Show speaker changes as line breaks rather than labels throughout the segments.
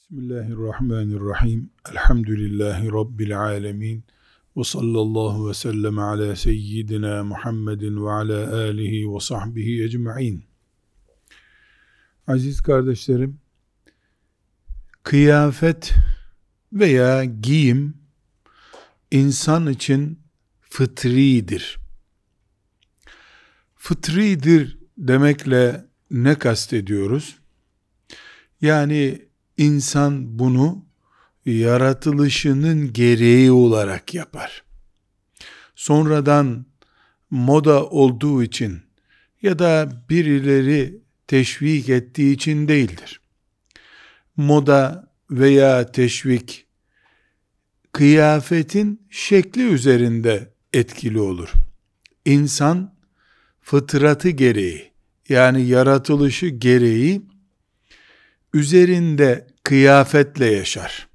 Bismillahirrahmanirrahim. Elhamdülillahi Rabbil alemin. Ve sallallahu ve sellem ala seyyidina Muhammedin ve ala alihi ve sahbihi ecma'in. Aziz kardeşlerim, kıyafet veya giyim insan için fıtridir. Fıtridir demekle ne kastediyoruz? Yani İnsan bunu yaratılışının gereği olarak yapar. Sonradan moda olduğu için ya da birileri teşvik ettiği için değildir. Moda veya teşvik kıyafetin şekli üzerinde etkili olur. İnsan fıtratı gereği, yani yaratılışı gereği üzerinde kıyafetle yaşar.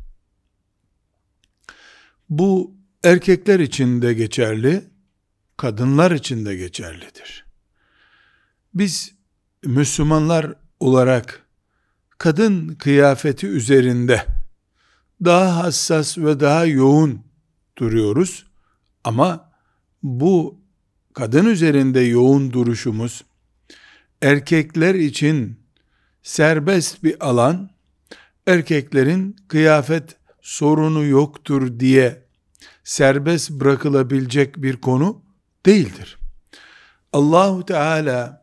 Bu erkekler için de geçerli, kadınlar için de geçerlidir. Biz Müslümanlar olarak kadın kıyafeti üzerinde daha hassas ve daha yoğun duruyoruz. Ama bu kadın üzerinde yoğun duruşumuz erkekler için serbest bir alan, erkeklerin kıyafet sorunu yoktur diye serbest bırakılabilecek bir konu değildir. Allahu Teala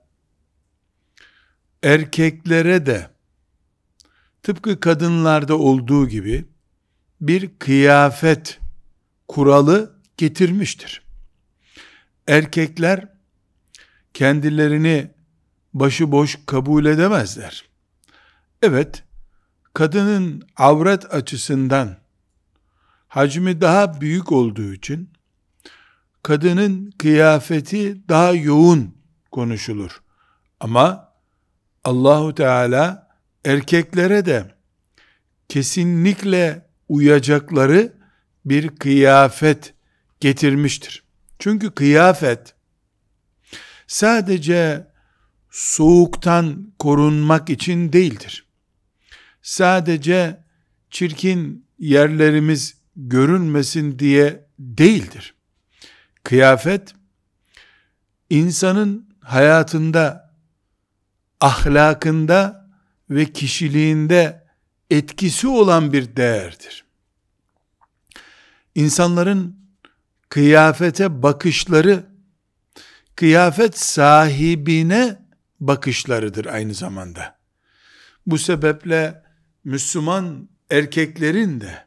erkeklere de tıpkı kadınlarda olduğu gibi bir kıyafet kuralı getirmiştir. Erkekler kendilerini başıboş kabul edemezler. Evet, kadının avret açısından hacmi daha büyük olduğu için kadının kıyafeti daha yoğun konuşulur. Ama Allahu Teala erkeklere de kesinlikle uyacakları bir kıyafet getirmiştir. Çünkü kıyafet sadece soğuktan korunmak için değildir. Sadece çirkin yerlerimiz görünmesin diye değildir. Kıyafet, insanın hayatında, ahlakında ve kişiliğinde etkisi olan bir değerdir. İnsanların kıyafete bakışları, kıyafet sahibine bakışlarıdır aynı zamanda. Bu sebeple Müslüman erkeklerin de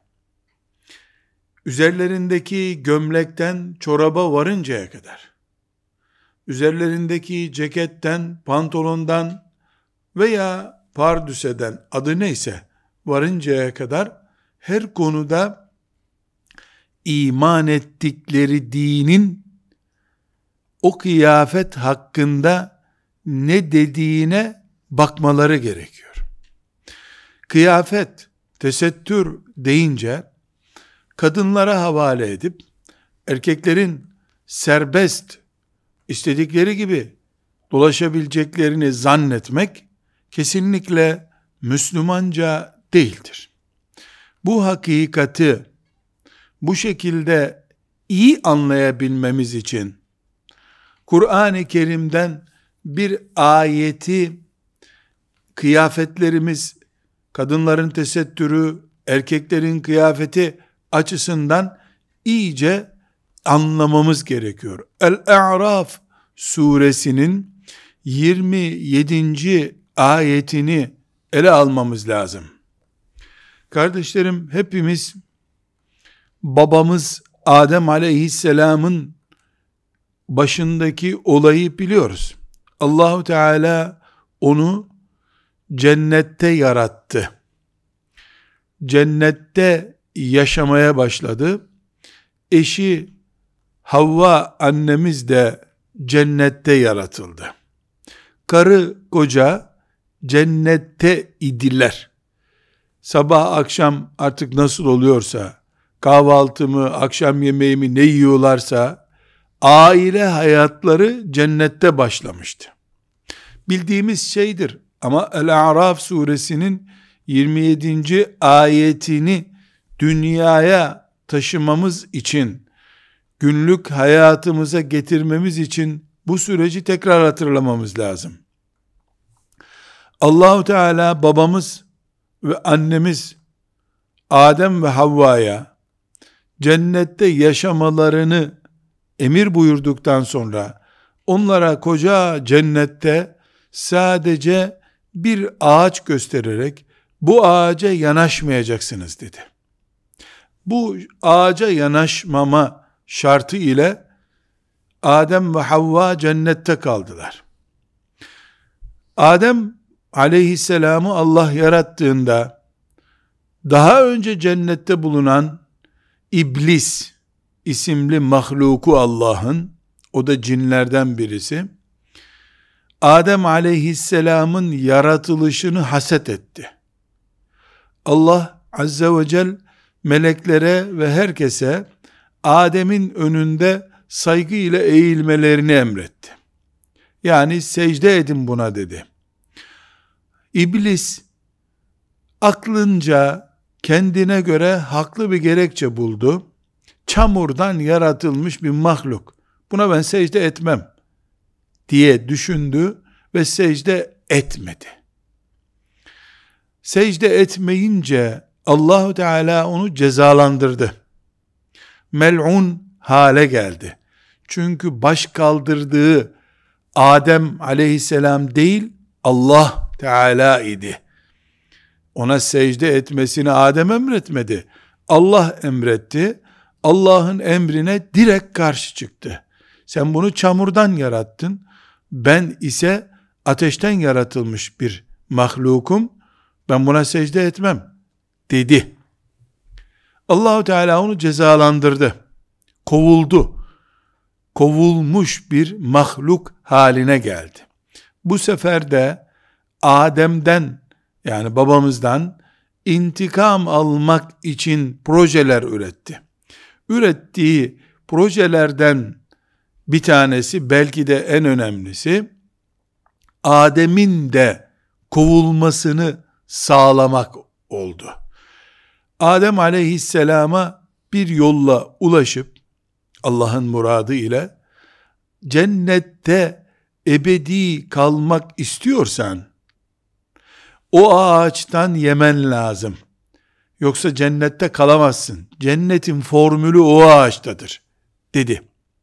üzerlerindeki gömlekten çoraba varıncaya kadar, üzerlerindeki ceketten, pantolondan veya pardüseden, adı neyse varıncaya kadar her konuda iman ettikleri dinin o kıyafet hakkında ne dediğine bakmaları gerekiyor. Kıyafet, tesettür deyince kadınlara havale edip erkeklerin serbest istedikleri gibi dolaşabileceklerini zannetmek kesinlikle Müslümanca değildir. Bu hakikati bu şekilde iyi anlayabilmemiz için Kur'an-ı Kerim'den bir ayeti kıyafetlerimiz, kadınların tesettürü, erkeklerin kıyafeti açısından iyice anlamamız gerekiyor. El-A'raf suresinin 27. ayetini ele almamız lazım. Kardeşlerim, hepimiz babamız Adem aleyhisselamın başındaki olayı biliyoruz. Allahu Teala onu cennette yarattı. Cennette yaşamaya başladı. Eşi Havva annemiz de cennette yaratıldı. Karı koca cennette idiler. Sabah akşam artık nasıl oluyorsa, kahvaltımı, akşam yemeğimi ne yiyorlarsa, aile hayatları cennette başlamıştı. Bildiğimiz şeydir. Ama El-A'raf suresinin 27. ayetini dünyaya taşımamız için, günlük hayatımıza getirmemiz için bu süreci tekrar hatırlamamız lazım. Allahu Teala babamız ve annemiz Adem ve Havva'ya cennette yaşamalarını emir buyurduktan sonra onlara koca cennette sadece bir ağaç göstererek bu ağaca yanaşmayacaksınız dedi. Bu ağaca yanaşmama şartı ile Adem ve Havva cennette kaldılar. Adem aleyhisselamı Allah yarattığında daha önce cennette bulunan İblis isimli mahluku Allah'ın, o da cinlerden birisi, Adem aleyhisselamın yaratılışını haset etti. Allah azze ve celle meleklere ve herkese Adem'in önünde saygı ile eğilmelerini emretti. Yani secde edin buna dedi. İblis aklınca kendine göre haklı bir gerekçe buldu. Çamurdan yaratılmış bir mahluk, buna ben secde etmem diye düşündü ve secde etmedi. Secde etmeyince Allahu Teala onu cezalandırdı. Mel'un hale geldi. Çünkü baş kaldırdığı Adem aleyhisselam değil, Allah Teala idi. Ona secde etmesini Adem emretmedi. Allah emretti. Allah'ın emrine direkt karşı çıktı. Sen bunu çamurdan yarattın. Ben ise ateşten yaratılmış bir mahlukum. Ben buna secde etmem dedi. Allahu Teala onu cezalandırdı. Kovuldu. Kovulmuş bir mahluk haline geldi. Bu sefer de Adem'den, yani babamızdan intikam almak için projeler üretti. Ürettiği projelerden bir tanesi, belki de en önemlisi, Adem'in de kovulmasını sağlamak oldu. Adem aleyhisselama bir yolla ulaşıp, Allah'ın muradı ile, cennette ebedi kalmak istiyorsan, o ağaçtan yemen lazım. Yoksa cennette kalamazsın. Cennetin formülü o ağaçtadır dedi.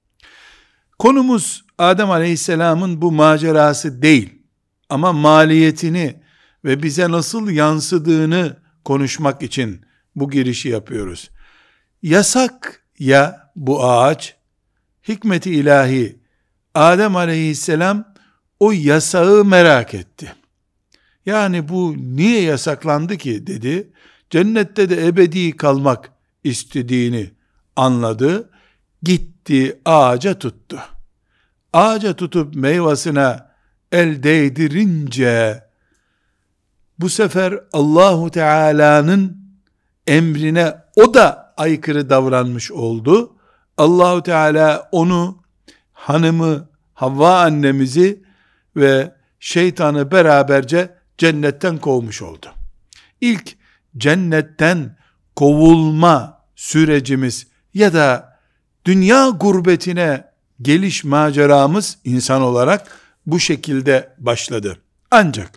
Konumuz Adem Aleyhisselam'ın bu macerası değil. Ama maliyetini ve bize nasıl yansıdığını konuşmak için bu girişi yapıyoruz. Yasak ya bu ağaç, hikmet-i ilahi, Adem Aleyhisselam o yasağı merak etti. Yani bu niye yasaklandı ki dedi. Cennette de ebedi kalmak istediğini anladı. Gitti ağaca tuttu. Ağaca tutup meyvasına el değdirince bu sefer Allahu Teala'nın emrine o da aykırı davranmış oldu. Allahu Teala onu, hanımı Havva annemizi ve şeytanı beraberce cennetten kovmuş oldu. İlk cennetten kovulma sürecimiz ya da dünya gurbetine geliş maceramız insan olarak bu şekilde başladı. Ancak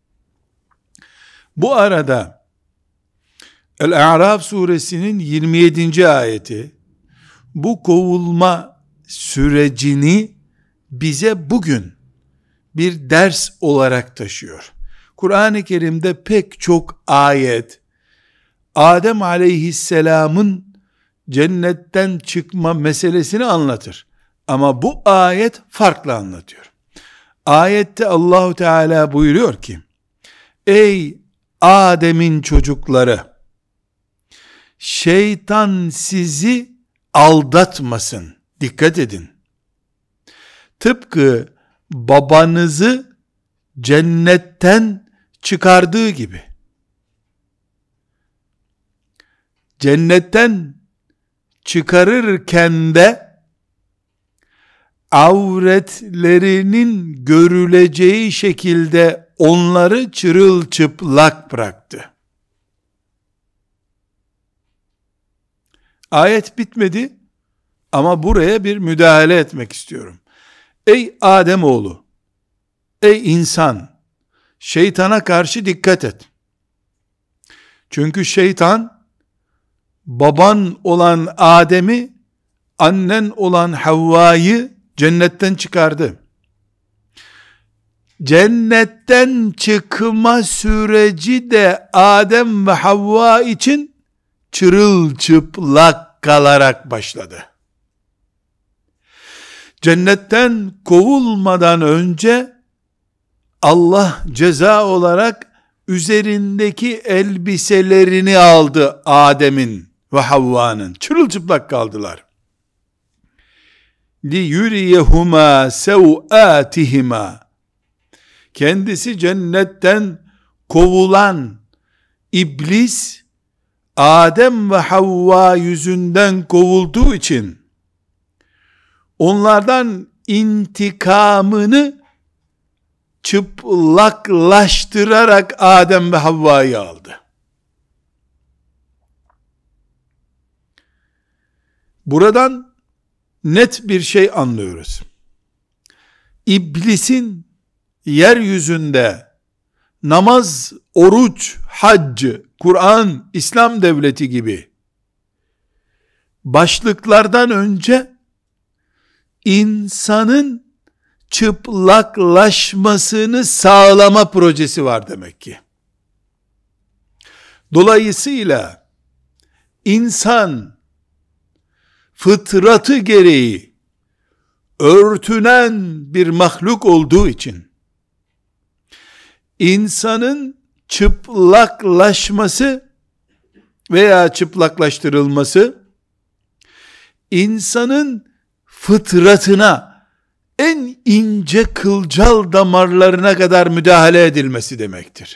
bu arada El-A'raf suresinin 27. ayeti bu kovulma sürecini bize bugün bir ders olarak taşıyor. Kur'an-ı Kerim'de pek çok ayet Adem aleyhisselamın cennetten çıkma meselesini anlatır. Ama bu ayet farklı anlatıyor. Ayette Allahu Teala buyuruyor ki, ey Adem'in çocukları, şeytan sizi aldatmasın. Dikkat edin. Tıpkı babanızı cennetten çıkardığı gibi. Cennetten çıkarırken de avretlerinin görüleceği şekilde onları çırılçıplak bıraktı. Ayet bitmedi ama buraya bir müdahale etmek istiyorum. Ey Ademoğlu, ey insan, şeytana karşı dikkat et. Çünkü şeytan, baban olan Adem'i, annen olan Havva'yı cennetten çıkardı. Cennetten çıkma süreci de Adem ve Havva için çırılçıplak kalarak başladı. Cennetten kovulmadan önce Allah ceza olarak üzerindeki elbiselerini aldı Adem'in ve Havva'nın. Çırılçıplak kaldılar. لِيُرِيَهُمَا سَوْآتِهِمَا. Kendisi cennetten kovulan iblis, Adem ve Havva yüzünden kovulduğu için onlardan intikamını çıplaklaştırarak Adem ve Havva'yı aldı. Buradan net bir şey anlıyoruz. İblisin yeryüzünde namaz, oruç, hac, Kur'an, İslam devleti gibi başlıklardan önce insanın çıplaklaşmasını sağlama projesi var demek ki. Dolayısıyla insan fıtratı gereği örtünen bir mahluk olduğu için insanın çıplaklaşması veya çıplaklaştırılması insanın fıtratına, en ince kılcal damarlarına kadar müdahale edilmesi demektir.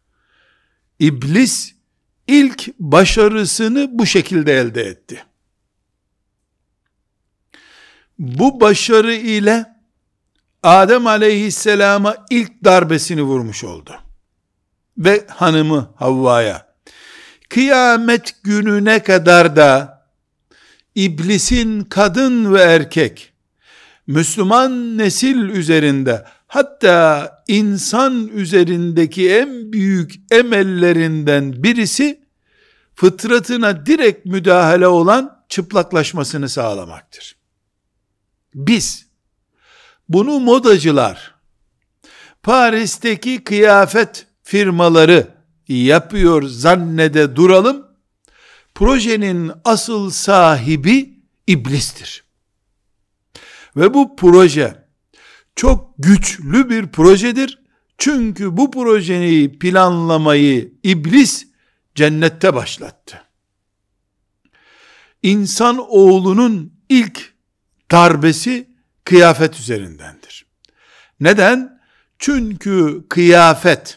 İblis ilk başarısını bu şekilde elde etti. Bu başarı ile Adem aleyhisselama ilk darbesini vurmuş oldu. Ve hanımı Havva'ya. Kıyamet gününe kadar da İblisin kadın ve erkek, Müslüman nesil üzerinde, hatta insan üzerindeki en büyük emellerinden birisi, fıtratına direkt müdahale olan çıplaklaşmasını sağlamaktır. Biz, bunu modacılar, Paris'teki kıyafet firmaları yapıyor zannede duralım, projenin asıl sahibi iblistir. Ve bu proje çok güçlü bir projedir. Çünkü bu projeyi planlamayı iblis cennette başlattı. İnsan oğlunun ilk darbesi kıyafet üzerindendir. Neden? Çünkü kıyafet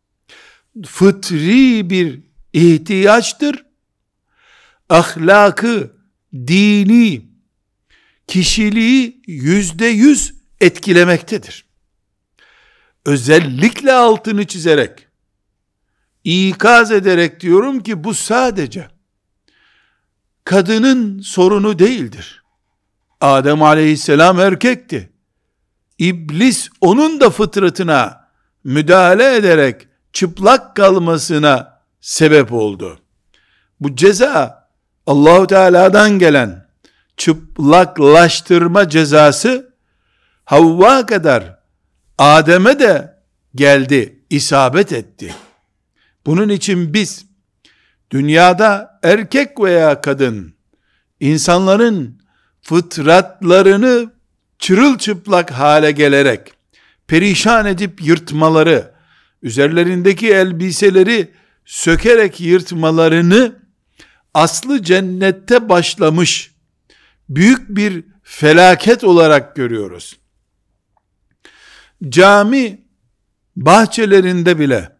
fıtri bir ihtiyaçtır. Ahlakı, dini, kişiliği %100 etkilemektedir. Özellikle altını çizerek, ikaz ederek diyorum ki bu sadece kadının sorunu değildir. Adem aleyhisselam erkekti. İblis onun da fıtratına müdahale ederek çıplak kalmasına sebep oldu. Bu ceza Allah-u Teala'dan gelen çıplaklaştırma cezası Havva kadar Adem'e de geldi, isabet etti. Bunun için biz dünyada erkek veya kadın insanların fıtratlarını çırılçıplak hale gelerek perişan edip yırtmaları, üzerlerindeki elbiseleri sökerek yırtmalarını aslı cennette başlamış büyük bir felaket olarak görüyoruz. Cami bahçelerinde bile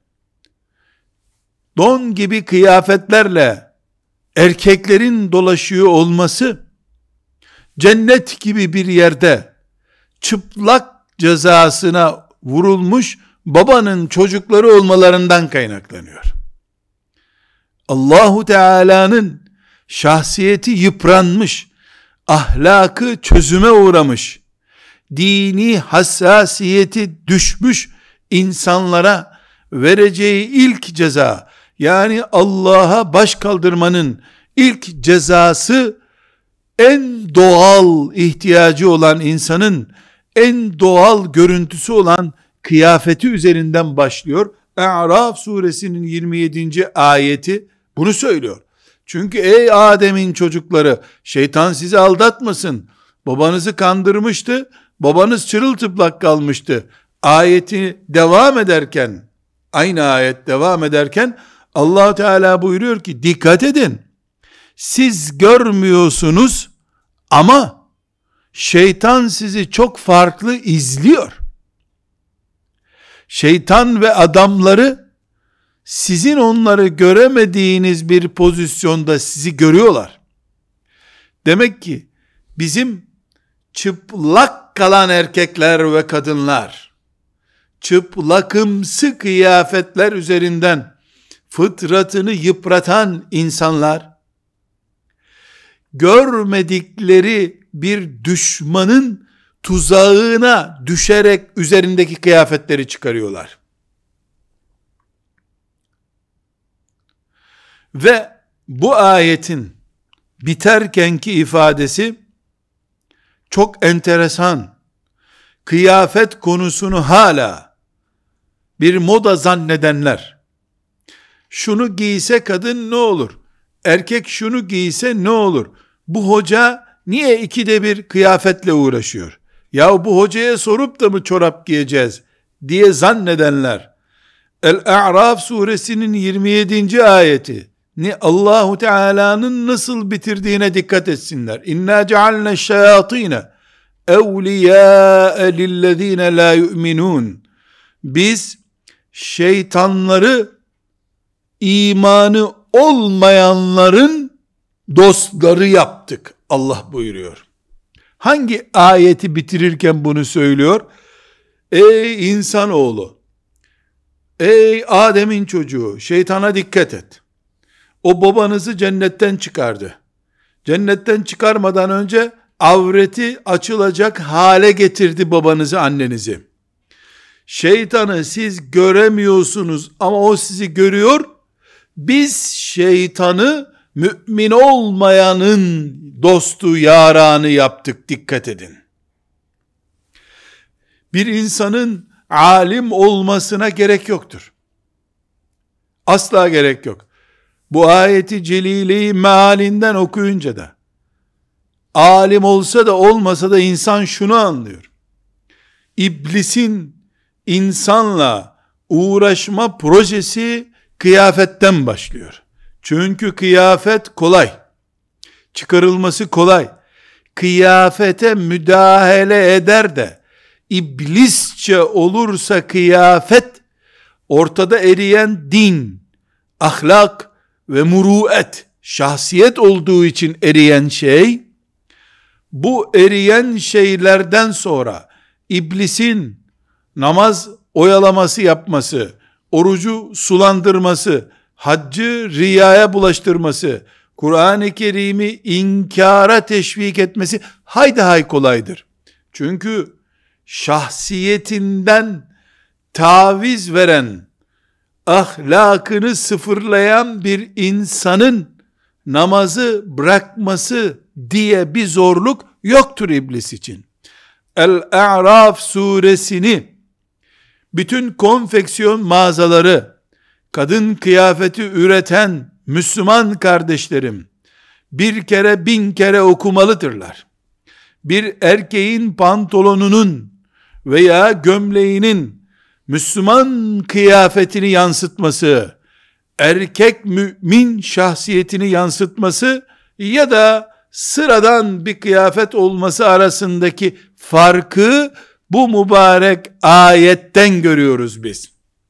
don gibi kıyafetlerle erkeklerin dolaşıyor olması, cennet gibi bir yerde çıplak cezasına vurulmuş babanın çocukları olmalarından kaynaklanıyor. Allahu Teala'nın şahsiyeti yıpranmış, ahlakı çözüme uğramış, dini hassasiyeti düşmüş insanlara vereceği ilk ceza, yani Allah'a baş kaldırmanın ilk cezası, en doğal ihtiyacı olan insanın en doğal görüntüsü olan kıyafeti üzerinden başlıyor. A'raf suresinin 27. ayeti bunu söylüyor. Çünkü ey Adem'in çocukları, şeytan sizi aldatmasın. Babanızı kandırmıştı. Babanız çırılçıplak kalmıştı. Ayeti devam ederken, aynı ayet devam ederken Allah Teala buyuruyor ki dikkat edin. Siz görmüyorsunuz ama şeytan sizi çok farklı izliyor. Şeytan ve adamları sizin onları göremediğiniz bir pozisyonda sizi görüyorlar. Demek ki bizim çıplak kalan erkekler ve kadınlar, çıplakımsı kıyafetler üzerinden fıtratını yıpratan insanlar, görmedikleri bir düşmanın tuzağına düşerek üzerindeki kıyafetleri çıkarıyorlar. Ve bu ayetin biterkenki ifadesi çok enteresan. Kıyafet konusunu hala bir moda zannedenler, şunu giyse kadın ne olur? Erkek şunu giyse ne olur? Bu hoca niye ikide bir kıyafetle uğraşıyor? Ya bu hocaya sorup da mı çorap giyeceğiz diye zannedenler, El-A'raf suresinin 27. ayeti ni Allahu Teala'nın nasıl bitirdiğine dikkat etsinler. İnna cealne şeyatine evliyâe lillezîne la yu'minûn. Biz şeytanları imanı olmayanların dostları yaptık. Allah buyuruyor. Hangi ayeti bitirirken bunu söylüyor? Ey insanoğlu, ey Adem'in çocuğu, şeytana dikkat et. O babanızı cennetten çıkardı. Cennetten çıkarmadan önce avreti açılacak hale getirdi babanızı, annenizi. Şeytanı siz göremiyorsunuz ama o sizi görüyor. Biz şeytanı mümin olmayanın dostu, yaranı yaptık, dikkat edin. Bir insanın alim olmasına gerek yoktur. Asla gerek yok. Bu ayeti celileyi mealinden okuyunca da, alim olsa da olmasa da insan şunu anlıyor. İblisin insanla uğraşma projesi kıyafetten başlıyor. Çünkü kıyafet kolay. Çıkarılması kolay. Kıyafete müdahale eder de iblisçe olursa kıyafet, ortada eriyen din, ahlak ve muruet, şahsiyet olduğu için eriyen şey, bu eriyen şeylerden sonra iblisin namaz oyalaması yapması, orucu sulandırması, haccı riyaya bulaştırması, Kur'an-ı Kerim'i inkara teşvik etmesi haydi hay kolaydır. Çünkü şahsiyetinden taviz veren, ahlakını sıfırlayan bir insanın namazı bırakması diye bir zorluk yoktur iblis için. El-A'raf suresini bütün konfeksiyon mağazaları, kadın kıyafeti üreten Müslüman kardeşlerim bir kere 1000 kere okumalıdırlar. Bir erkeğin pantolonunun veya gömleğinin Müslüman kıyafetini yansıtması, erkek mümin şahsiyetini yansıtması ya da sıradan bir kıyafet olması arasındaki farkı bu mübarek ayetten görüyoruz biz.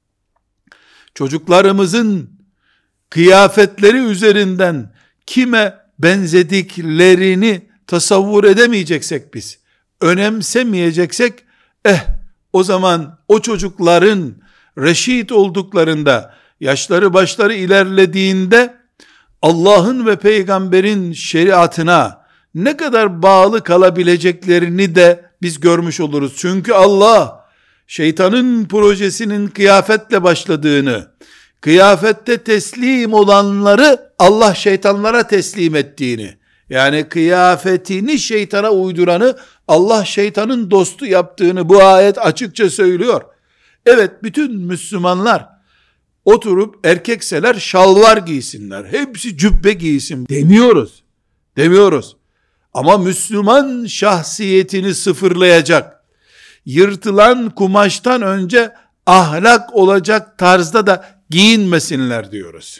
Çocuklarımızın kıyafetleri üzerinden kime benzediklerini tasavvur edemeyeceksek biz, önemsemeyeceksek, o zaman o çocukların reşit olduklarında, yaşları başları ilerlediğinde, Allah'ın ve peygamberin şeriatına ne kadar bağlı kalabileceklerini de biz görmüş oluruz. Çünkü Allah şeytanın projesinin kıyafetle başladığını, kıyafette teslim olanları Allah şeytanlara teslim ettiğini, yani kıyafetini şeytana uyduranı Allah şeytanın dostu yaptığını bu ayet açıkça söylüyor. Evet, bütün Müslümanlar oturup erkekseler şalvar giysinler, hepsi cübbe giysin demiyoruz. Ama Müslüman şahsiyetini sıfırlayacak, yırtılan kumaştan önce ahlak olacak tarzda da giyinmesinler diyoruz.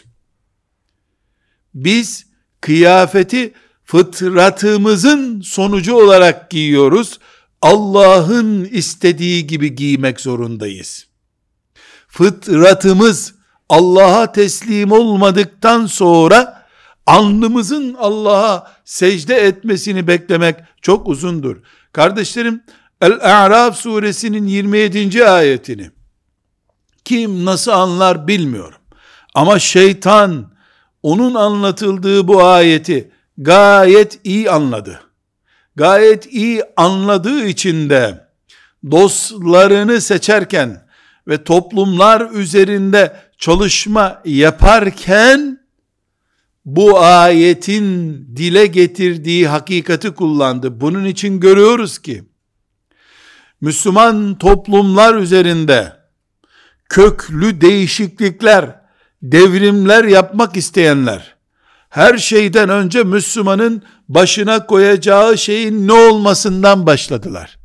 Biz kıyafeti fıtratımızın sonucu olarak giyiyoruz. Allah'ın istediği gibi giymek zorundayız. Fıtratımız Allah'a teslim olmadıktan sonra alnımızın Allah'a secde etmesini beklemek çok uzundur. Kardeşlerim, El-A'raf suresinin 27. ayetini kim nasıl anlar bilmiyorum. Ama şeytan onun anlatıldığı bu ayeti gayet iyi anladı. Gayet iyi anladığı için de dostlarını seçerken ve toplumlar üzerinde çalışma yaparken bu ayetin dile getirdiği hakikati kullandı. Bunun için görüyoruz ki Müslüman toplumlar üzerinde köklü değişiklikler, devrimler yapmak isteyenler, her şeyden önce Müslümanın başına koyacağı şeyin ne olmasından başladılar.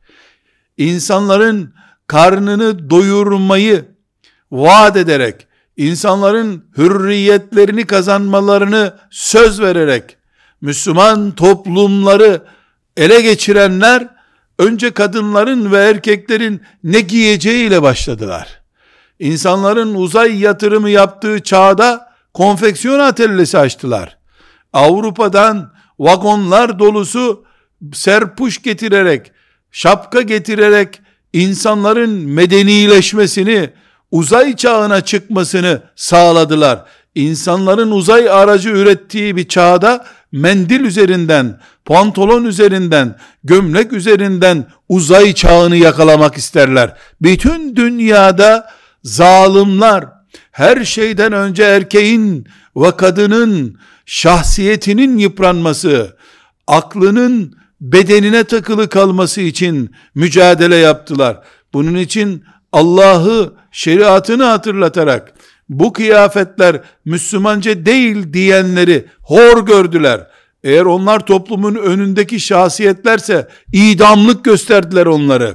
İnsanların karnını doyurmayı vaat ederek, insanların hürriyetlerini kazanmalarını söz vererek, Müslüman toplumları ele geçirenler, önce kadınların ve erkeklerin ne giyeceğiyle başladılar. İnsanların uzay yatırımı yaptığı çağda konfeksiyon atölyesi açtılar. Avrupa'dan vagonlar dolusu serpuş getirerek, şapka getirerek insanların medenileşmesini, uzay çağına çıkmasını sağladılar. İnsanların uzay aracı ürettiği bir çağda mendil üzerinden, pantolon üzerinden, gömlek üzerinden uzay çağını yakalamak isterler. Bütün dünyada zalimler her şeyden önce erkeğin ve kadının şahsiyetinin yıpranması, aklının bedenine takılı kalması için mücadele yaptılar. Bunun için Allah'ı, şeriatını hatırlatarak bu kıyafetler Müslümanca değil diyenleri hor gördüler. Eğer onlar toplumun önündeki şahsiyetlerse idamlık gösterdiler onları.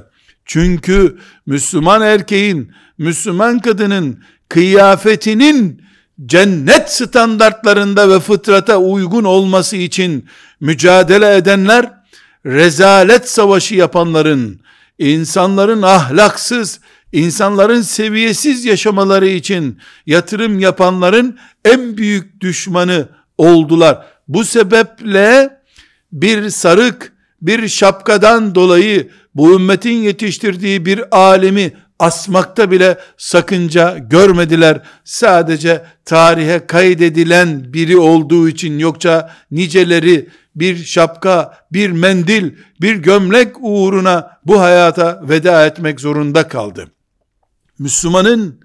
Çünkü Müslüman erkeğin, Müslüman kadının kıyafetinin cennet standartlarında ve fıtrata uygun olması için mücadele edenler, rezalet savaşı yapanların, insanların ahlaksız, insanların seviyesiz yaşamaları için yatırım yapanların en büyük düşmanı oldular. Bu sebeple bir sarık, bir şapkadan dolayı bu ümmetin yetiştirdiği bir alimi asmakta bile sakınca görmediler. Sadece tarihe kaydedilen biri olduğu için, yoksa niceleri bir şapka, bir mendil, bir gömlek uğruna bu hayata veda etmek zorunda kaldı. Müslümanın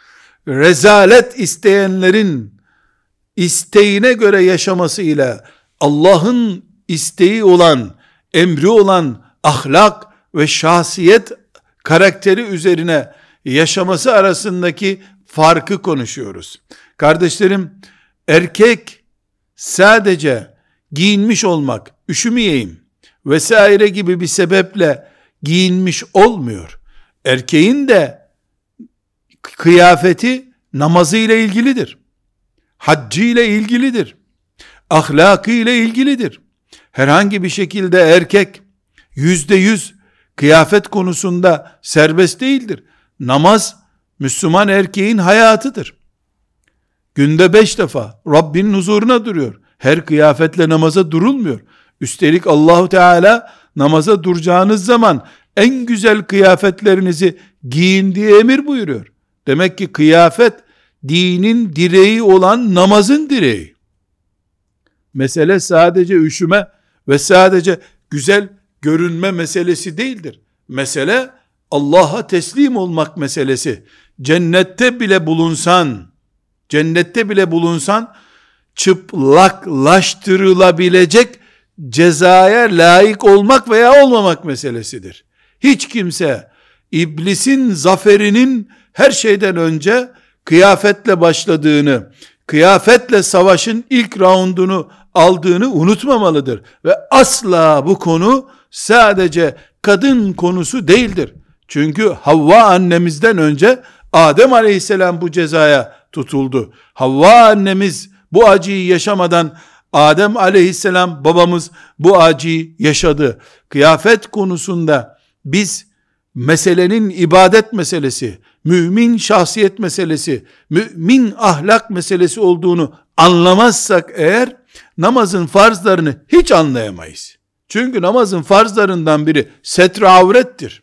rezalet isteyenlerin isteğine göre yaşamasıyla Allah'ın isteği olan, emri olan ahlak ve şahsiyet karakteri üzerine yaşaması arasındaki farkı konuşuyoruz. Kardeşlerim, erkek sadece giyinmiş olmak, üşümeyeyim vesaire gibi bir sebeple giyinmiş olmuyor. Erkeğin de kıyafeti namazı ile ilgilidir. Haccı ile ilgilidir. Ahlakı ile ilgilidir. Herhangi bir şekilde erkek %100 kıyafet konusunda serbest değildir. Namaz Müslüman erkeğin hayatıdır. Günde 5 defa Rabbinin huzuruna duruyor. Her kıyafetle namaza durulmuyor. Üstelik Allahu Teala namaza duracağınız zaman en güzel kıyafetlerinizi giyin diye emir buyuruyor. Demek ki kıyafet dinin direği olan namazın direği. Mesele sadece üşüme ve sadece güzel görünme meselesi değildir. Mesele Allah'a teslim olmak meselesi. Cennette bile bulunsan çıplaklaştırılabilecek cezaya layık olmak veya olmamak meselesidir. Hiç kimse iblisin zaferinin her şeyden önce kıyafetle başladığını, kıyafetle savaşın ilk raundunu aldığını unutmamalıdır. Ve asla bu konu sadece kadın konusu değildir. Çünkü Havva annemizden önce Adem aleyhisselam bu cezaya tutuldu. Havva annemiz bu acıyı yaşamadan Adem aleyhisselam babamız bu acıyı yaşadı. Kıyafet konusunda biz meselenin ibadet meselesi, mümin şahsiyet meselesi, mümin ahlak meselesi olduğunu anlamazsak eğer namazın farzlarını hiç anlayamayız. Çünkü namazın farzlarından biri setre avrettir.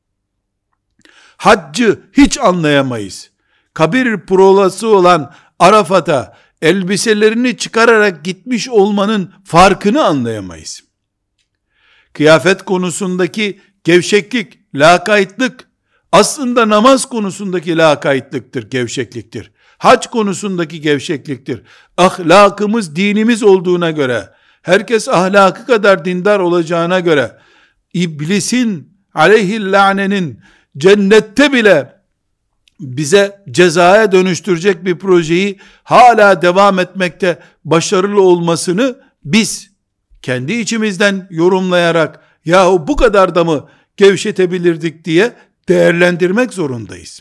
Haccı hiç anlayamayız. Kabir provası olan Arafat'a elbiselerini çıkararak gitmiş olmanın farkını anlayamayız. Kıyafet konusundaki gevşeklik, lakaytlık aslında namaz konusundaki lakaytlıktır, gevşekliktir. Hac konusundaki gevşekliktir. Ahlakımız dinimiz olduğuna göre, herkes ahlakı kadar dindar olacağına göre, iblisin, aleyhillânenin cennette bile bize cezaya dönüştürecek bir projeyi hala devam etmekte başarılı olmasını biz kendi içimizden yorumlayarak yahu bu kadar da mı gevşetebilirdik diye değerlendirmek zorundayız.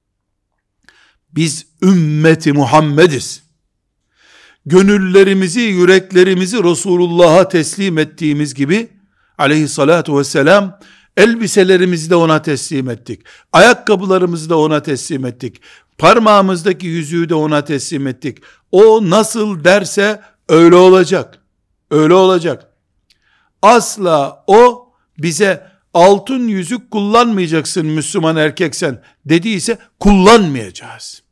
Biz ümmeti Muhammediz. Gönüllerimizi, yüreklerimizi Resulullah'a teslim ettiğimiz gibi aleyhissalatu vesselam elbiselerimizi de ona teslim ettik. Ayakkabılarımızı da ona teslim ettik. Parmağımızdaki yüzüğü de ona teslim ettik. O nasıl derse öyle olacak. Öyle olacak. Asla o bize altın yüzük kullanmayacaksın Müslüman erkeksen dediyse kullanmayacağız.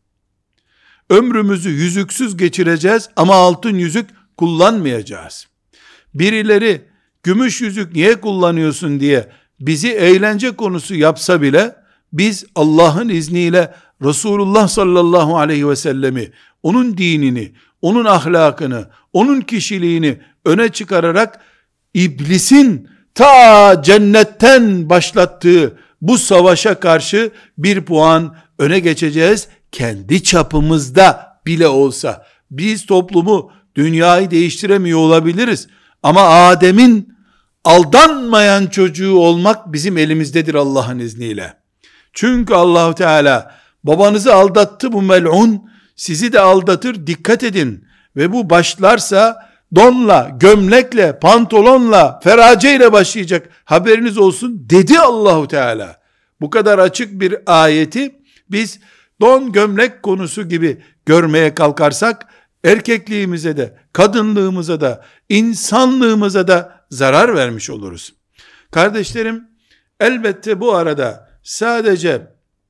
Ömrümüzü yüzüksüz geçireceğiz ama altın yüzük kullanmayacağız. Birileri gümüş yüzük niye kullanıyorsun diye bizi eğlence konusu yapsa bile biz Allah'ın izniyle Resulullah sallallahu aleyhi ve sellemi, onun dinini, onun ahlakını, onun kişiliğini öne çıkararak iblisin ta cennetten başlattığı bu savaşa karşı bir puan öne geçeceğiz. Kendi çapımızda bile olsa biz toplumu, dünyayı değiştiremiyor olabiliriz. Ama Adem'in aldanmayan çocuğu olmak bizim elimizdedir Allah'ın izniyle. Çünkü Allahu Teala babanızı aldattı bu mel'un, sizi de aldatır, dikkat edin. Ve bu başlarsa donla, gömlekle, pantolonla, feraceyle başlayacak, haberiniz olsun dedi Allahu Teala. Bu kadar açık bir ayeti biz don gömlek konusu gibi görmeye kalkarsak erkekliğimize de, kadınlığımıza da, insanlığımıza da zarar vermiş oluruz. Kardeşlerim, elbette bu arada sadece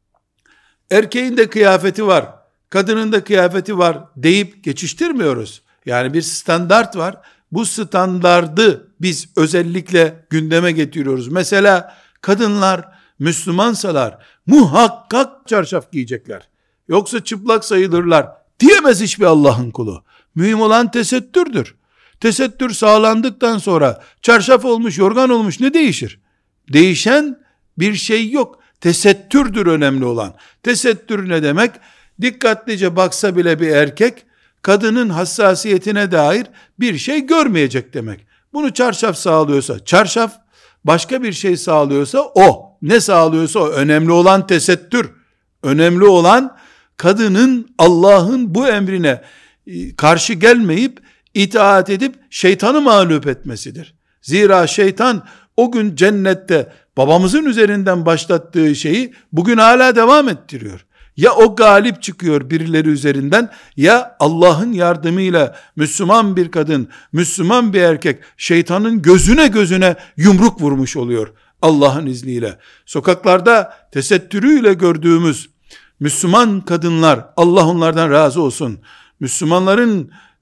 erkeğin de kıyafeti var, kadının da kıyafeti var deyip geçiştirmiyoruz. Yani bir standart var. Bu standardı biz özellikle gündeme getiriyoruz. Mesela kadınlar Müslümansalar muhakkak çarşaf giyecekler. Yoksa çıplak sayılırlar diyemez hiçbir Allah'ın kulu. Mühim olan tesettürdür. Tesettür sağlandıktan sonra çarşaf olmuş, yorgan olmuş ne değişir? Değişen bir şey yok. Tesettürdür önemli olan. Tesettür ne demek? Dikkatlice baksa bile bir erkek, kadının hassasiyetine dair bir şey görmeyecek demek. Bunu çarşaf sağlıyorsa çarşaf, başka bir şey sağlıyorsa o. Ne sağlıyorsa o. Önemli olan tesettür. Önemli olan kadının Allah'ın bu emrine karşı gelmeyip itaat edip şeytanı mağlup etmesidir. Zira şeytan o gün cennette babamızın üzerinden başlattığı şeyi bugün hala devam ettiriyor. Ya o galip çıkıyor birileri üzerinden, ya Allah'ın yardımıyla Müslüman bir kadın, Müslüman bir erkek şeytanın gözüne yumruk vurmuş oluyor Allah'ın izniyle. Sokaklarda tesettürüyle gördüğümüz Müslüman kadınlar, Allah onlardan razı olsun, Müslümanların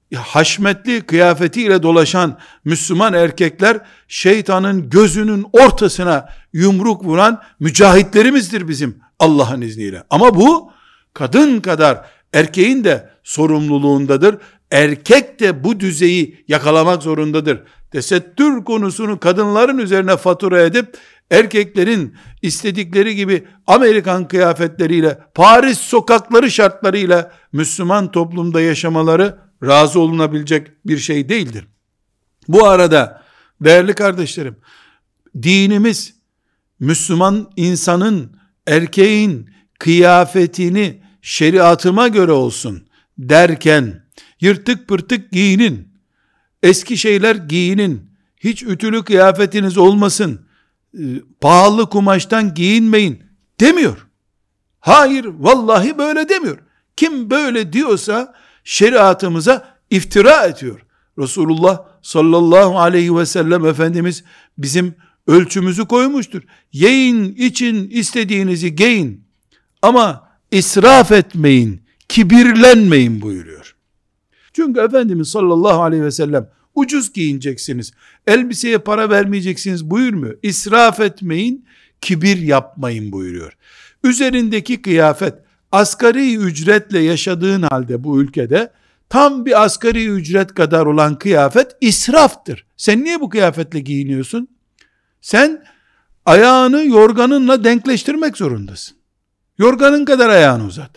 haşmetli kıyafetiyle dolaşan Müslüman erkekler, şeytanın gözünün ortasına yumruk vuran mücahitlerimizdir bizim Allah'ın izniyle. Ama bu kadın kadar erkeğin de sorumluluğundadır. Erkek de bu düzeyi yakalamak zorundadır. Tesettür konusunu kadınların üzerine fatura edip erkeklerin istedikleri gibi Amerikan kıyafetleriyle, Paris sokakları şartlarıyla Müslüman toplumda yaşamaları razı olunabilecek bir şey değildir. Bu arada değerli kardeşlerim, dinimiz Müslüman insanın, erkeğin kıyafetini şeriatıma göre olsun derken, yırtık pırtık giyinin, eski şeyler giyinin, hiç ütülü kıyafetiniz olmasın, pahalı kumaştan giyinmeyin demiyor. Hayır, vallahi böyle demiyor. Kim böyle diyorsa şeriatımıza iftira ediyor. Resulullah sallallahu aleyhi ve sellem Efendimiz bizim ölçümüzü koymuştur. Yiyin, için, istediğinizi giyin ama israf etmeyin, kibirlenmeyin buyuruyor. Çünkü Efendimiz sallallahu aleyhi ve sellem ucuz giyineceksiniz, elbiseye para vermeyeceksiniz buyurmuyor. İsraf etmeyin, kibir yapmayın buyuruyor. Üzerindeki kıyafet asgari ücretle yaşadığın halde bu ülkede tam bir asgari ücret kadar olan kıyafet israftır. Sen niye bu kıyafetle giyiniyorsun? Sen ayağını yorganınla denkleştirmek zorundasın. Yorganın kadar ayağını uzat.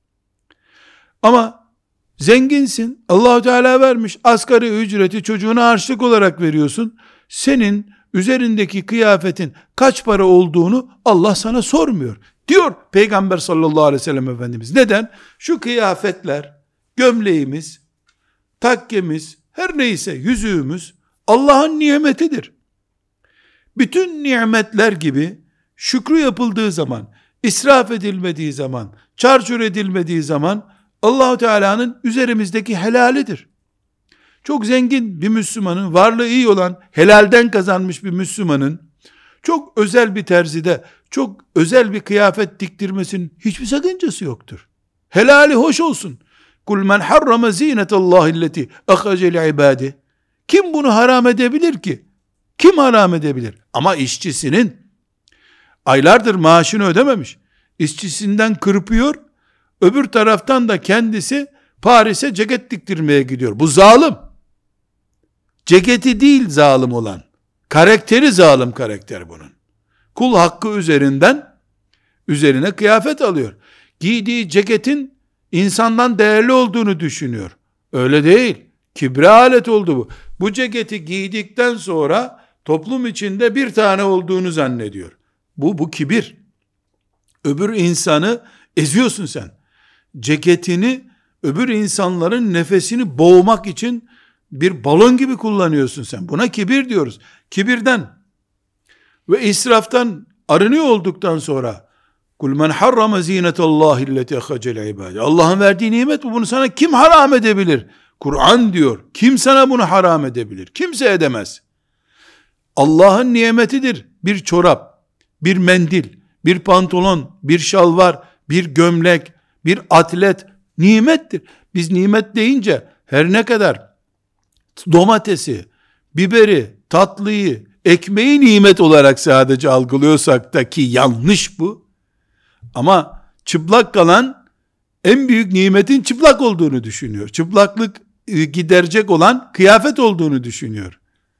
Ama zenginsin, Allah-u Teala vermiş, asgari ücreti çocuğuna harçlık olarak veriyorsun. Senin üzerindeki kıyafetin kaç para olduğunu Allah sana sormuyor. Diyor Peygamber sallallahu aleyhi ve sellem Efendimiz. Neden? Şu kıyafetler, gömleğimiz, takkemiz, her neyse yüzüğümüz Allah'ın nimetidir. Bütün nimetler gibi şükrü yapıldığı zaman, israf edilmediği zaman, çarçur edilmediği zaman Allah-u Teala'nın üzerimizdeki helalidir. Çok zengin bir Müslümanın, varlığı iyi olan, helalden kazanmış bir Müslümanın, çok özel bir terzide, çok özel bir kıyafet diktirmesinin hiçbir sakıncası yoktur. Helali hoş olsun. Kul men harrama zinetallahi'lleti ahracel ibadi. Kim bunu haram edebilir ki? Kim haram edebilir? Ama işçisinin aylardır maaşını ödememiş, işçisinden kırpıyor, öbür taraftan da kendisi Paris'e ceket diktirmeye gidiyor. Bu zalim. Ceketi değil zalim olan, karakteri zalim karakter bunun. Kul hakkı üzerinden üzerine kıyafet alıyor. Giydiği ceketin insandan değerli olduğunu düşünüyor. Öyle değil. Kibre alet oldu bu. Bu ceketi giydikten sonra toplum içinde bir tane olduğunu zannediyor. Bu kibir. Öbür insanı eziyorsun sen. Ceketini öbür insanların nefesini boğmak için bir balon gibi kullanıyorsun sen. Buna kibir diyoruz. Kibirden ve israftan arınıyor olduktan sonra kul men harrama zinetallahi'lleti ahracel ibadi. Allah'ın verdiği nimet bu. Bunu sana kim haram edebilir? Kur'an diyor. Kim sana bunu haram edebilir? Kimse edemez. Allah'ın nimetidir. Bir çorap, bir mendil, bir pantolon, bir şalvar, bir gömlek, bir atlet nimettir. Biz nimet deyince her ne kadar domatesi, biberi, tatlıyı, ekmeği nimet olarak sadece algılıyorsak da ki yanlış bu. Ama çıplak kalan en büyük nimetin çıplak olduğunu düşünüyor. Çıplaklık giderecek olan kıyafet olduğunu düşünüyor.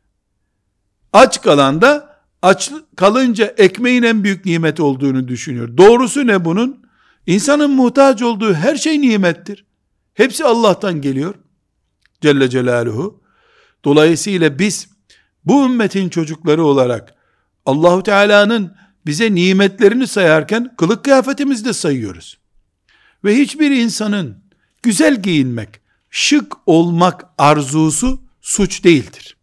Aç kalan da aç kalınca ekmeğin en büyük nimet olduğunu düşünüyor. Doğrusu ne bunun? İnsanın muhtaç olduğu her şey nimettir. Hepsi Allah'tan geliyor. Celle Celaluhu. Dolayısıyla biz bu ümmetin çocukları olarak Allahu Teala'nın bize nimetlerini sayarken kılık kıyafetimizi de sayıyoruz. Ve hiçbir insanın güzel giyinmek, şık olmak arzusu suç değildir.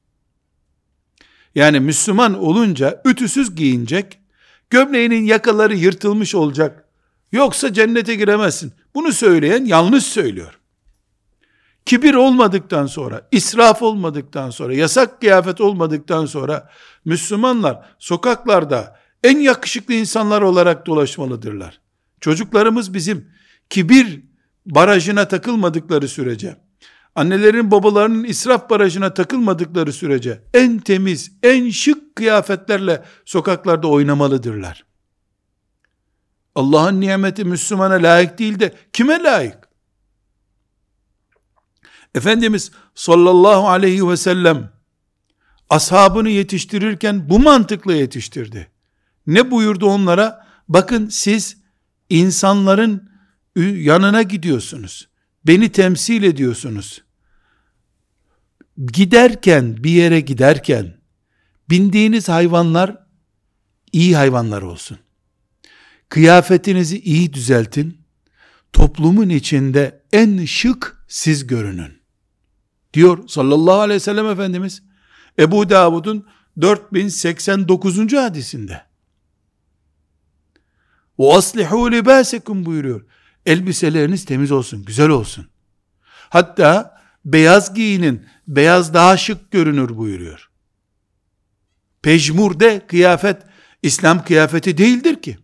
Yani Müslüman olunca ütüsüz giyinecek, gömleğinin yakaları yırtılmış olacak, yoksa cennete giremezsin. Bunu söyleyen yanlış söylüyor. Kibir olmadıktan sonra, israf olmadıktan sonra, yasak kıyafet olmadıktan sonra Müslümanlar sokaklarda en yakışıklı insanlar olarak dolaşmalıdırlar. Çocuklarımız bizim kibir barajına takılmadıkları sürece, annelerin babalarının israf barajına takılmadıkları sürece en temiz, en şık kıyafetlerle sokaklarda oynamalıdırlar. Allah'ın nimeti Müslümana layık değil de kime layık? Efendimiz sallallahu aleyhi ve sellem ashabını yetiştirirken bu mantıkla yetiştirdi. Ne buyurdu onlara? Bakın siz insanların yanına gidiyorsunuz. Beni temsil ediyorsunuz. Giderken, bir yere giderken bindiğiniz hayvanlar iyi hayvanlar olsun. Kıyafetinizi iyi düzeltin. Toplumun içinde en şık siz görünün. Diyor sallallahu aleyhi ve sellem Efendimiz Ebu Davud'un 4089. hadisinde. وَاصْلِحُوا لِبَاسَكُمْ buyuruyor. Elbiseleriniz temiz olsun, güzel olsun. Hatta beyaz giyinin, beyaz daha şık görünür buyuruyor. Pejmurde kıyafet, İslam kıyafeti değildir ki.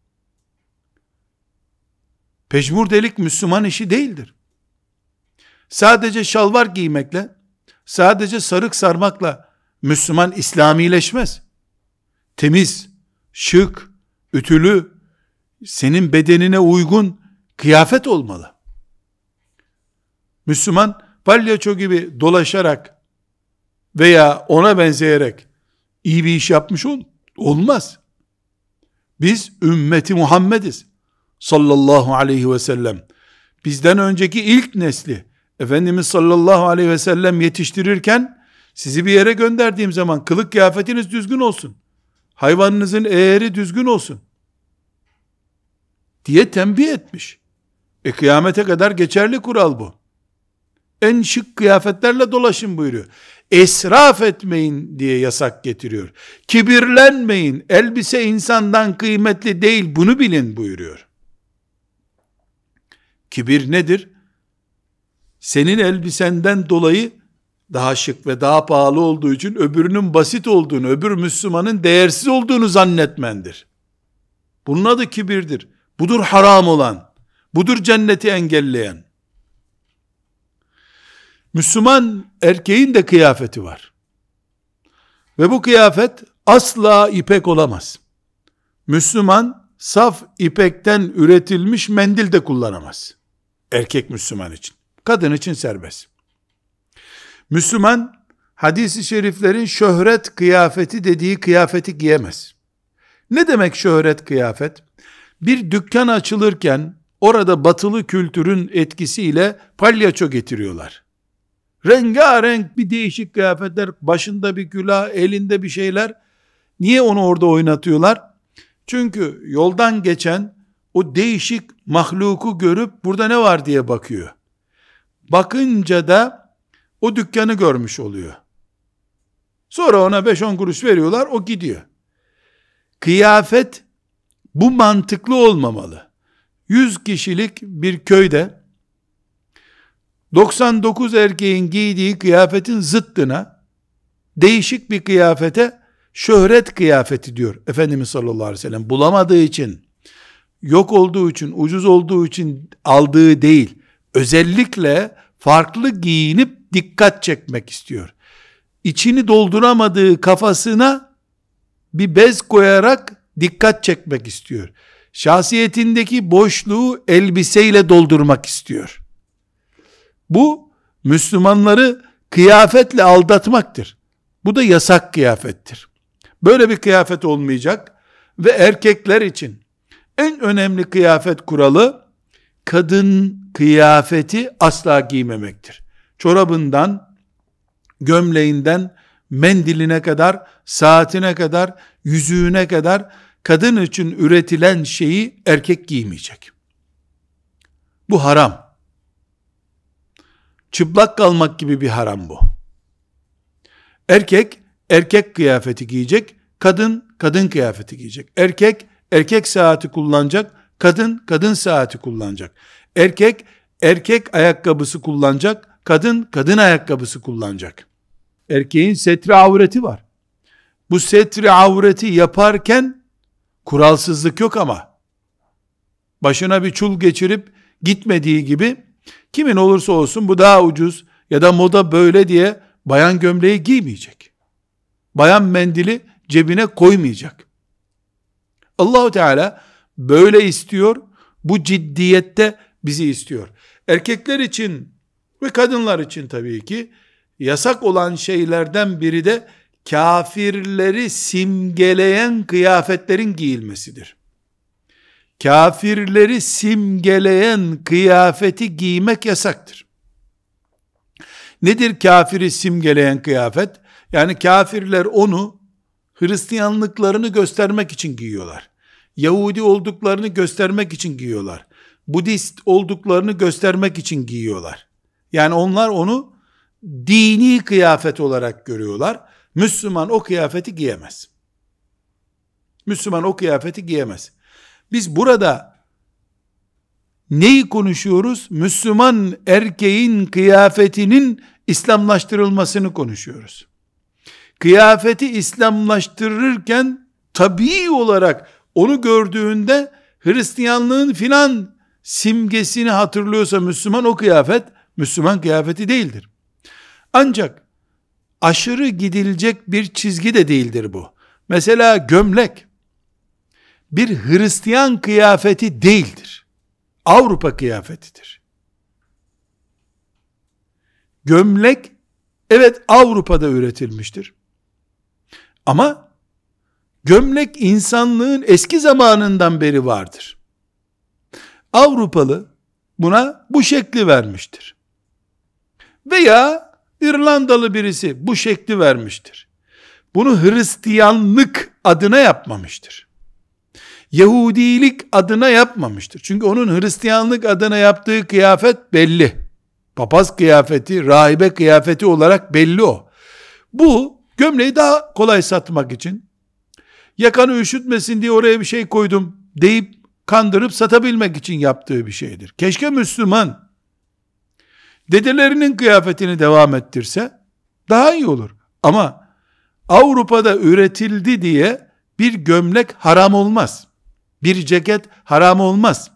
Pejmurdelik Müslüman işi değildir. Sadece şalvar giymekle, sadece sarık sarmakla Müslüman İslamileşmez. Temiz, şık, ütülü, senin bedenine uygun kıyafet olmalı. Müslüman palyaço gibi dolaşarak veya ona benzeyerek iyi bir iş yapmış olmaz. Biz ümmeti Muhammediz sallallahu aleyhi ve sellem. Bizden önceki ilk nesli Efendimiz sallallahu aleyhi ve sellem yetiştirirken sizi bir yere gönderdiğim zaman kılık kıyafetiniz düzgün olsun. Hayvanınızın eğeri düzgün olsun diye tembih etmiş. Kıyamete kadar geçerli kural bu. En şık kıyafetlerle dolaşın buyuruyor. İsraf etmeyin diye yasak getiriyor. Kibirlenmeyin. Elbise insandan kıymetli değil, bunu bilin buyuruyor. Kibir nedir? Senin elbisenden dolayı daha şık ve daha pahalı olduğu için öbürünün basit olduğunu, öbür Müslümanın değersiz olduğunu zannetmendir. Bunun adı kibirdir. Budur haram olan. Budur cenneti engelleyen. Müslüman erkeğin de kıyafeti var. Ve bu kıyafet asla ipek olamaz. Müslüman saf ipekten üretilmiş mendil de kullanamaz. Erkek Müslüman için. Kadın için serbest. Müslüman hadis-i şeriflerin şöhret kıyafeti dediği kıyafeti giyemez. Ne demek şöhret kıyafet? Bir dükkan açılırken orada batılı kültürün etkisiyle palyaço getiriyorlar. Rengarenk bir değişik kıyafetler, başında bir külah, elinde bir şeyler. Niye onu orada oynatıyorlar? Çünkü yoldan geçen o değişik mahluku görüp burada ne var diye bakıyor. Bakınca da o dükkanı görmüş oluyor. Sonra ona 5-10 kuruş veriyorlar, o gidiyor. Kıyafet bu mantıklı olmamalı. 100 kişilik bir köyde 99 erkeğin giydiği kıyafetin zıttına değişik bir kıyafete şöhret kıyafeti diyor Efendimiz sallallahu aleyhi ve sellem. Bulamadığı için, yok olduğu için, ucuz olduğu için aldığı değil, özellikle farklı giyinip dikkat çekmek istiyor. İçini dolduramadığı kafasına bir bez koyarak dikkat çekmek istiyor. Şahsiyetindeki boşluğu elbiseyle doldurmak istiyor. Bu Müslümanları kıyafetle aldatmaktır. Bu da yasak kıyafettir. Böyle bir kıyafet olmayacak ve erkekler için en önemli kıyafet kuralı kadın kıyafeti asla giymemektir. Çorabından, gömleğinden, mendiline kadar, saatine kadar, yüzüğüne kadar kadın için üretilen şeyi erkek giymeyecek. Bu haram. Çıplak kalmak gibi bir haram bu. Erkek, erkek kıyafeti giyecek, kadın, kadın kıyafeti giyecek. Erkek, erkek saati kullanacak, kadın, kadın saati kullanacak. Erkek, erkek ayakkabısı kullanacak, kadın, kadın ayakkabısı kullanacak. Erkeğin setri avreti var. Bu setri avreti yaparken kuralsızlık yok ama başına bir çul geçirip gitmediği gibi kimin olursa olsun bu daha ucuz, ya da moda böyle diye bayan gömleği giymeyecek. Bayan mendili cebine koymayacak. Allahu Teala böyle istiyor. Bu ciddiyette bizi istiyor. Erkekler için ve kadınlar için tabii ki yasak olan şeylerden biri de kafirleri simgeleyen kıyafetlerin giyilmesidir. Kafirleri simgeleyen kıyafeti giymek yasaktır. Nedir kafiri simgeleyen kıyafet? Yani kafirler onu Hristiyanlıklarını göstermek için giyiyorlar. Yahudi olduklarını göstermek için giyiyorlar. Budist olduklarını göstermek için giyiyorlar. Yani onlar onu dini kıyafet olarak görüyorlar. Müslüman o kıyafeti giyemez. Müslüman o kıyafeti giyemez. Biz burada neyi konuşuyoruz? Müslüman erkeğin kıyafetinin İslamlaştırılmasını konuşuyoruz. Kıyafeti İslamlaştırırken tabii olarak onu gördüğünde Hristiyanlığın filan simgesini hatırlıyorsa Müslüman, o kıyafet Müslüman kıyafeti değildir. Ancak aşırı gidilecek bir çizgi de değildir bu. Mesela gömlek bir Hristiyan kıyafeti değildir. Avrupa kıyafetidir. Gömlek evet Avrupa'da üretilmiştir. Ama gömlek insanlığın eski zamanından beri vardır. Avrupalı buna bu şekli vermiştir. Veya İrlandalı birisi bu şekli vermiştir. Bunu Hristiyanlık adına yapmamıştır. Yahudilik adına yapmamıştır. Çünkü onun Hristiyanlık adına yaptığı kıyafet belli. Papaz kıyafeti, rahibe kıyafeti olarak belli o. Bu gömleği daha kolay satmak için, yakanı üşütmesin diye oraya bir şey koydum deyip kandırıp satabilmek için yaptığı bir şeydir. Keşke Müslüman dedelerinin kıyafetini devam ettirse daha iyi olur. Ama Avrupa'da üretildi diye bir gömlek haram olmaz. Bir ceket haram olmaz.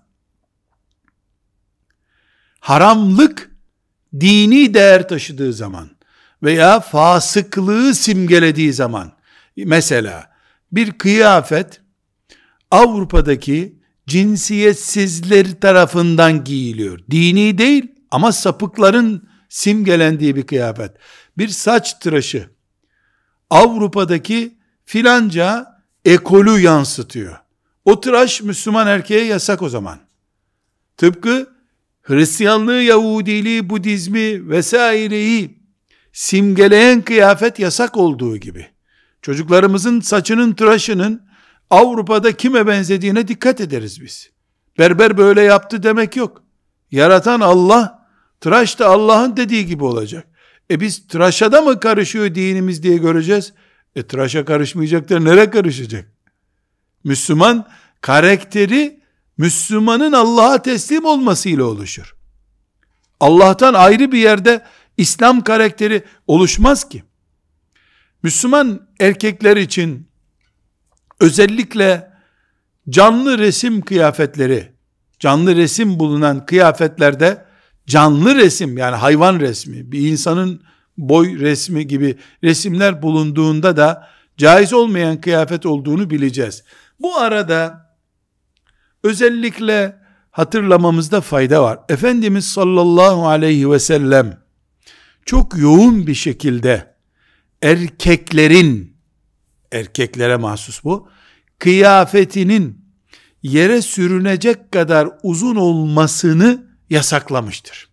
Haramlık dini değer taşıdığı zaman veya fasıklığı simgelediği zaman, mesela bir kıyafet Avrupa'daki cinsiyetsizler tarafından giyiliyor. Dini değil ama sapıkların simgelendiği bir kıyafet. Bir saç tıraşı Avrupa'daki filanca ekolü yansıtıyor. O tıraş Müslüman erkeğe yasak o zaman. Tıpkı Hristiyanlığı, Yahudiliği, Budizmi vesaireyi simgeleyen kıyafet yasak olduğu gibi, çocuklarımızın saçının tıraşının Avrupa'da kime benzediğine dikkat ederiz biz. Berber böyle yaptı demek yok. Yaratan Allah, tıraş da Allah'ın dediği gibi olacak. Biz tıraşa da mı karışıyor dinimiz diye göreceğiz. Tıraşa karışmayacaklar, nereye karışacak? Müslüman karakteri, Müslümanın Allah'a teslim olmasıyla oluşur. Allah'tan ayrı bir yerde İslam karakteri oluşmaz ki. Müslüman erkekler için özellikle canlı resim kıyafetleri, canlı resim bulunan kıyafetlerde, canlı resim yani hayvan resmi, bir insanın boy resmi gibi resimler bulunduğunda da caiz olmayan kıyafet olduğunu bileceğiz. Bu arada özellikle hatırlamamızda fayda var. Efendimiz sallallahu aleyhi ve sellem çok yoğun bir şekilde erkeklerin, erkeklere mahsus bu, kıyafetinin yere sürünecek kadar uzun olmasını yasaklamıştır.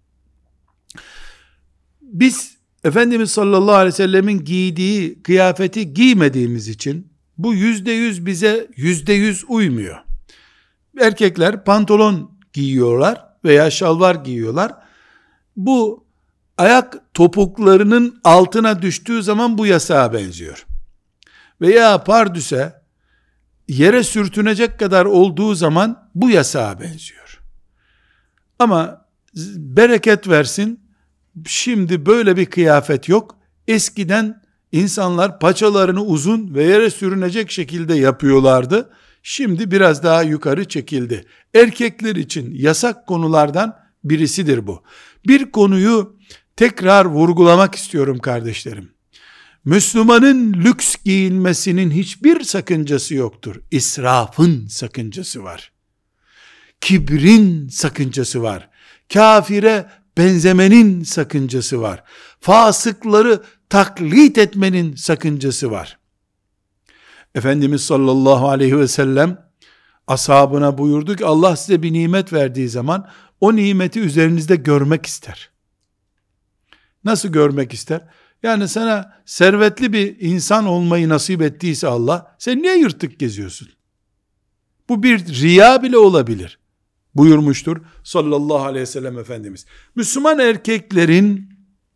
Biz Efendimiz sallallahu aleyhi ve sellemin giydiği kıyafeti giymediğimiz için bu %100 bize %100 uymuyor. Erkekler pantolon giyiyorlar veya şalvar giyiyorlar. Bu ayak topuklarının altına düştüğü zaman bu yasağa benziyor. Veya pardüse yere sürtünecek kadar olduğu zaman bu yasağa benziyor. Ama bereket versin, şimdi böyle bir kıyafet yok. Eskiden insanlar paçalarını uzun ve yere sürünecek şekilde yapıyorlardı. Şimdi biraz daha yukarı çekildi. Erkekler için yasak konulardan birisidir bu. Bir konuyu tekrar vurgulamak istiyorum kardeşlerim. Müslümanın lüks giyinmesinin hiçbir sakıncası yoktur. İsrafın sakıncası var. Kibrin sakıncası var. Kafire benzemenin sakıncası var. Fasıkları taklit etmenin sakıncası var. Efendimiz sallallahu aleyhi ve sellem ashabına buyurdu ki, Allah size bir nimet verdiği zaman o nimeti üzerinizde görmek ister. Nasıl görmek ister? Yani sana servetli bir insan olmayı nasip ettiyse Allah, sen niye yırtık geziyorsun? Bu bir riya bile olabilir buyurmuştur sallallahu aleyhi ve sellem Efendimiz. Müslüman erkeklerin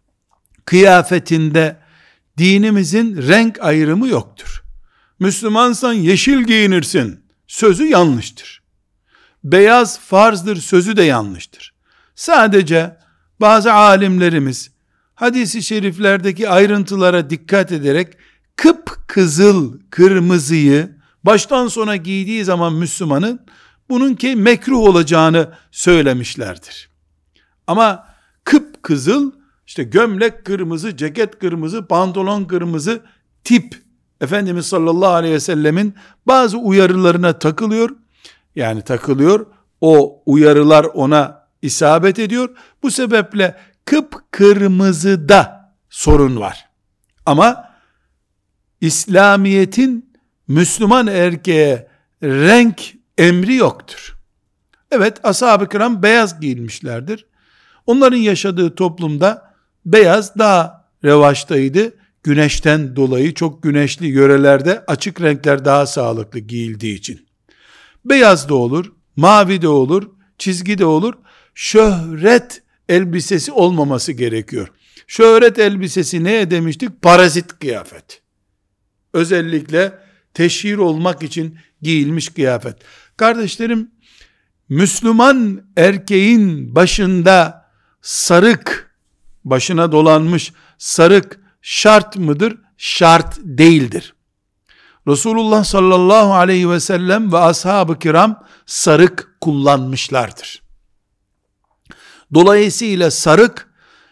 kıyafetinde dinimizin renk ayrımı yoktur. Müslümansan yeşil giyinirsin sözü yanlıştır. Beyaz farzdır sözü de yanlıştır. Sadece bazı alimlerimiz hadis-i şeriflerdeki ayrıntılara dikkat ederek kıpkızıl kırmızıyı baştan sona giydiği zaman Müslümanın bununki mekruh olacağını söylemişlerdir. Ama kıpkızıl, işte gömlek kırmızı, ceket kırmızı, pantolon kırmızı tip Efendimiz sallallahu aleyhi ve sellemin bazı uyarılarına takılıyor. Yani takılıyor. O uyarılar ona isabet ediyor. Bu sebeple kıpkırmızıda sorun var. Ama İslamiyet'in Müslüman erkeğe renk emri yoktur. Evet, ashab-ı kiram beyaz giyinmişlerdir. Onların yaşadığı toplumda beyaz daha revaçtaydı. Güneşten dolayı çok güneşli yörelerde açık renkler daha sağlıklı giyildiği için. Beyaz da olur, mavi de olur, çizgi de olur. Şöhret elbisesi olmaması gerekiyor. Şöhret elbisesi neye demiştik? Parazit kıyafet. Özellikle teşhir olmak için giyilmiş kıyafet. Kardeşlerim, Müslüman erkeğin başında sarık, başına dolanmış sarık şart mıdır? Şart değildir. Resulullah sallallahu aleyhi ve sellem ve ashab-ı kiram sarık kullanmışlardır. Dolayısıyla sarık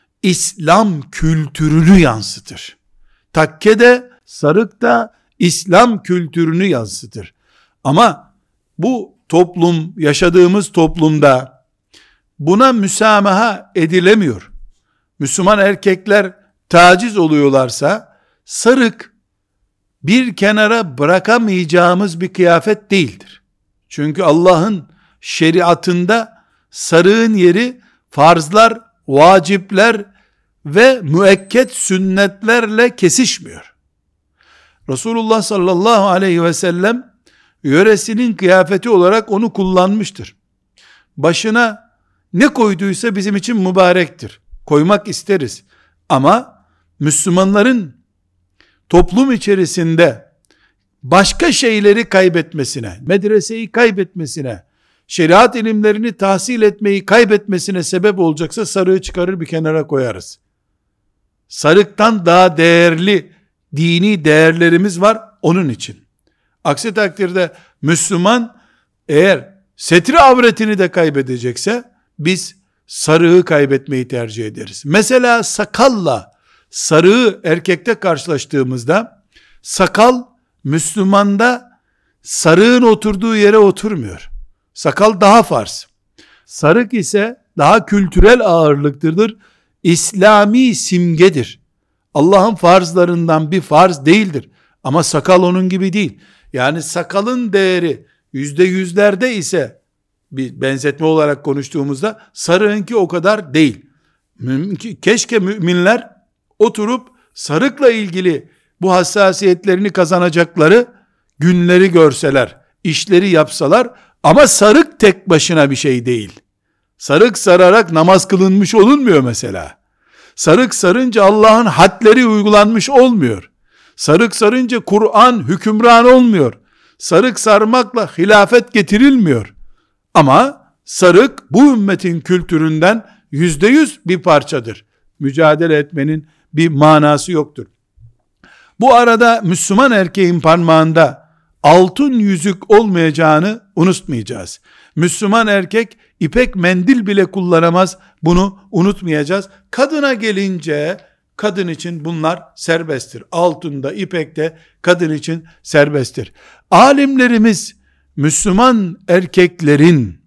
İslam kültürünü yansıtır. Takke de sarık da İslam kültürünü yansıtır. Ama bu toplum, yaşadığımız toplumda buna müsamaha edilemiyor. Müslüman erkekler taciz oluyorlarsa sarık bir kenara bırakamayacağımız bir kıyafet değildir. Çünkü Allah'ın şeriatında sarığın yeri farzlar, vacipler ve müekket sünnetlerle kesişmiyor. Resulullah sallallahu aleyhi ve sellem yöresinin kıyafeti olarak onu kullanmıştır. Başına ne koyduysa bizim için mübarektir. Koymak isteriz. Ama Müslümanların toplum içerisinde başka şeyleri kaybetmesine, medreseyi kaybetmesine, şeriat ilimlerini tahsil etmeyi kaybetmesine sebep olacaksa sarığı çıkarır bir kenara koyarız. Sarıktan daha değerli dini değerlerimiz var onun için. Aksi takdirde Müslüman eğer setri avretini de kaybedecekse biz sarığı kaybetmeyi tercih ederiz. Mesela sakalla sarığı erkekte karşılaştığımızda sakal Müslümanda sarığın oturduğu yere oturmuyor. Sakal daha farz. Sarık ise daha kültürel ağırlıktadır. İslami simgedir. Allah'ın farzlarından bir farz değildir. Ama sakal onun gibi değil. Yani sakalın değeri %100'lerde ise bir benzetme olarak konuştuğumuzda sarığınki o kadar değil. Keşke müminler oturup sarıkla ilgili bu hassasiyetlerini kazanacakları günleri görseler, işleri yapsalar, ama sarık tek başına bir şey değil. Sarık sararak namaz kılınmış olunmuyor mesela. Sarık sarınca Allah'ın hadleri uygulanmış olmuyor. Sarık sarınca Kur'an hükümran olmuyor. Sarık sarmakla hilafet getirilmiyor. Ama sarık bu ümmetin kültüründen %100 bir parçadır. Mücadele etmenin bir manası yoktur. Bu arada Müslüman erkeğin parmağında altın yüzük olmayacağını unutmayacağız. Müslüman erkek İpek mendil bile kullanamaz. Bunu unutmayacağız. Kadına gelince kadın için bunlar serbesttir. Altında, ipekte kadın için serbesttir. Alimlerimiz Müslüman erkeklerin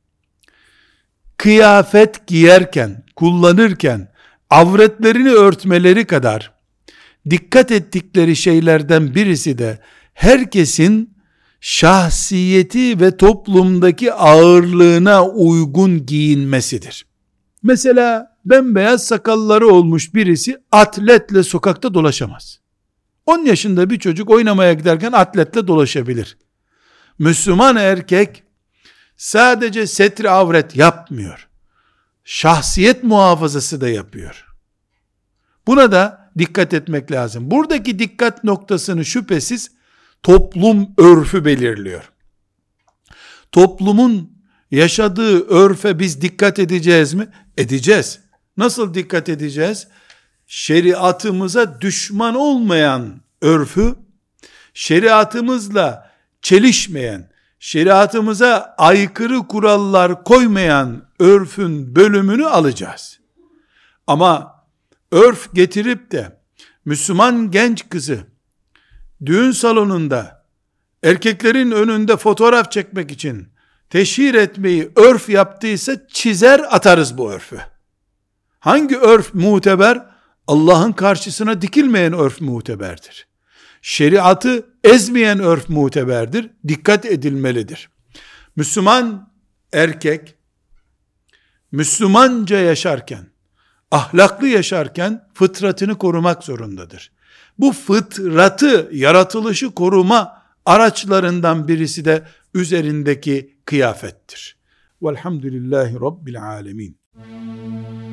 kıyafet giyerken, kullanırken avretlerini örtmeleri kadar dikkat ettikleri şeylerden birisi de herkesin şahsiyeti ve toplumdaki ağırlığına uygun giyinmesidir. Mesela bembeyaz sakalları olmuş birisi atletle sokakta dolaşamaz. 10 yaşında bir çocuk oynamaya giderken atletle dolaşabilir. Müslüman erkek sadece setri avret yapmıyor. Şahsiyet muhafazası da yapıyor. Buna da dikkat etmek lazım. Buradaki dikkat noktasını şüphesiz toplum örfü belirliyor. Toplumun yaşadığı örfe biz dikkat edeceğiz mi? Edeceğiz. Nasıl dikkat edeceğiz? Şeriatımıza düşman olmayan örfü, şeriatımızla çelişmeyen, şeriatımıza aykırı kurallar koymayan örfün bölümünü alacağız. Ama örf getirip de Müslüman genç kızı düğün salonunda erkeklerin önünde fotoğraf çekmek için teşhir etmeyi örf yaptıysa çizer atarız bu örfü. Hangi örf muteber? Allah'ın karşısına dikilmeyen örf muteberdir. Şeriatı ezmeyen örf muteberdir. Dikkat edilmelidir. Müslüman erkek Müslümanca yaşarken, ahlaklı yaşarken fıtratını korumak zorundadır. Bu fıtratı, yaratılışı koruma araçlarından birisi de üzerindeki kıyafettir. Velhamdülillahi Rabbil alemin.